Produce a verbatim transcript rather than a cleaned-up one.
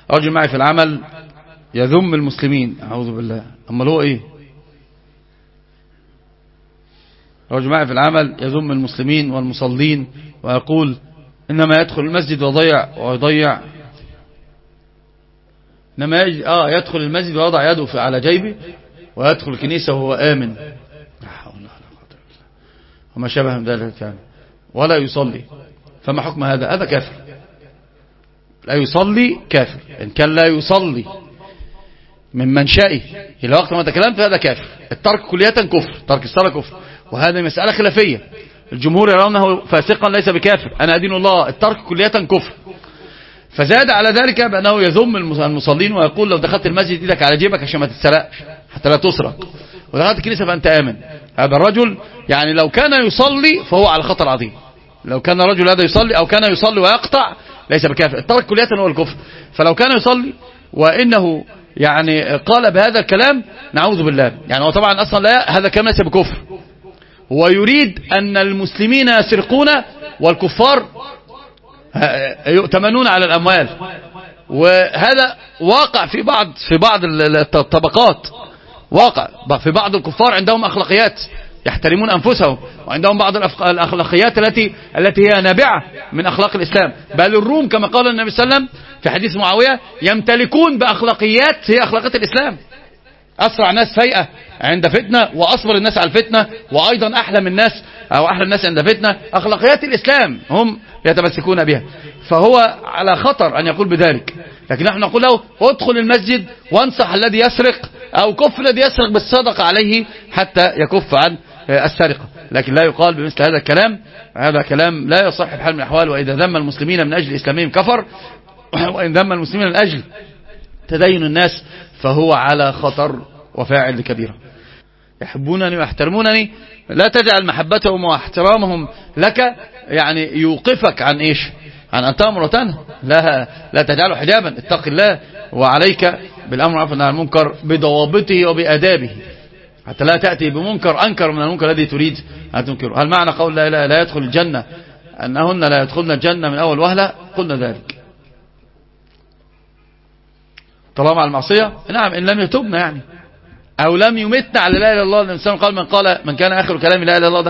رجل معي في العمل يذم المسلمين، أعوذ بالله، أما هو إيه؟ رجل معي في العمل يذم المسلمين والمصلين ويقول إنما يدخل المسجد ويضيع ويضيع إنما يج... آه يدخل المسجد ويضع يده على جيبه ويدخل الكنيسة وهو آمن وما شابه من ذلك يعني، ولا يصلي. فما حكم هذا؟ هذا كافر، لا يصلي كافر. إن كان لا يصلي من منشئه إلى وقت ما تكلمت فهذا كافر. الترك كلية كفر، ترك الصلاة كفر، وهذه مسألة خلافية. الجمهور يرونه فاسقا ليس بكافر، أنا أدين الله، الترك كلية كفر. فزاد على ذلك بأنه يذم المصلين ويقول لو دخلت المسجد إيدك على جيبك عشان ما تتسرقش حتى لا تسرق، ودخلت الكنيسة فأنت آمن. هذا الرجل يعني لو كان يصلي فهو على خطر عظيم. لو كان الرجل هذا يصلي أو كان يصلي ويقطع ليس بكافر، الترك كلية هو الكفر. فلو كان يصلي وإنه يعني قال بهذا الكلام نعوذ بالله، يعني هو طبعا أصلا لا، هذا كلام ليس بكفر. هو يريد أن المسلمين يسرقون والكفار يؤتمنون على الأموال، وهذا واقع في بعض في بعض الطبقات، واقع في بعض الكفار عندهم أخلاقيات يحترمون أنفسهم، وعندهم بعض الأخلاقيات التي التي هي نابعة من أخلاق الإسلام. بل الروم كما قال النبي صلى الله عليه وسلم في حديث معاوية يمتلكون بأخلاقيات هي أخلاقيات الإسلام. أسرع ناس فيئة عند فتنة، وأصبر الناس على الفتنة، وأيضا أحلم الناس أو أحلى الناس عند فتنة. أخلاقيات الإسلام هم يتمسكون بها، فهو على خطر أن يقول بذلك. لكن نحن نقول له ادخل المسجد وانصح الذي يسرق أو كف الذي يسرق بالصدقة عليه حتى يكف عن السرقة. لكن لا يقال بمثل هذا الكلام، هذا كلام لا يصح بحال من الأحوال. وإذا ذم المسلمين من أجل إسلامهم كفر، وإن ذم المسلمين من أجل تدين الناس فهو على خطر وفاعل كبيرة. يحبونني ويحترمونني، لا تجعل محبتهم واحترامهم لك يعني يوقفك عن إيش؟ عن أن تأمر وتنهى. لا لا تجعله حجابا، اتق الله وعليك بالأمر والنهي عن المنكر بضوابطه وبآدابه، حتى لا تأتي بمنكر أنكر من المنكر الذي تريد أن تنكره. هل معنى قول لا لا لا يدخل الجنة أنهن لا يدخلن الجنة من أول وهلة؟ قلنا ذلك طالما على المعصية، نعم، إن لم يتوبنا يعني، أو لم يمتنا على لا إله إلا الله. الإنسان قال من قال من كان آخر كلام لا إله إلا الله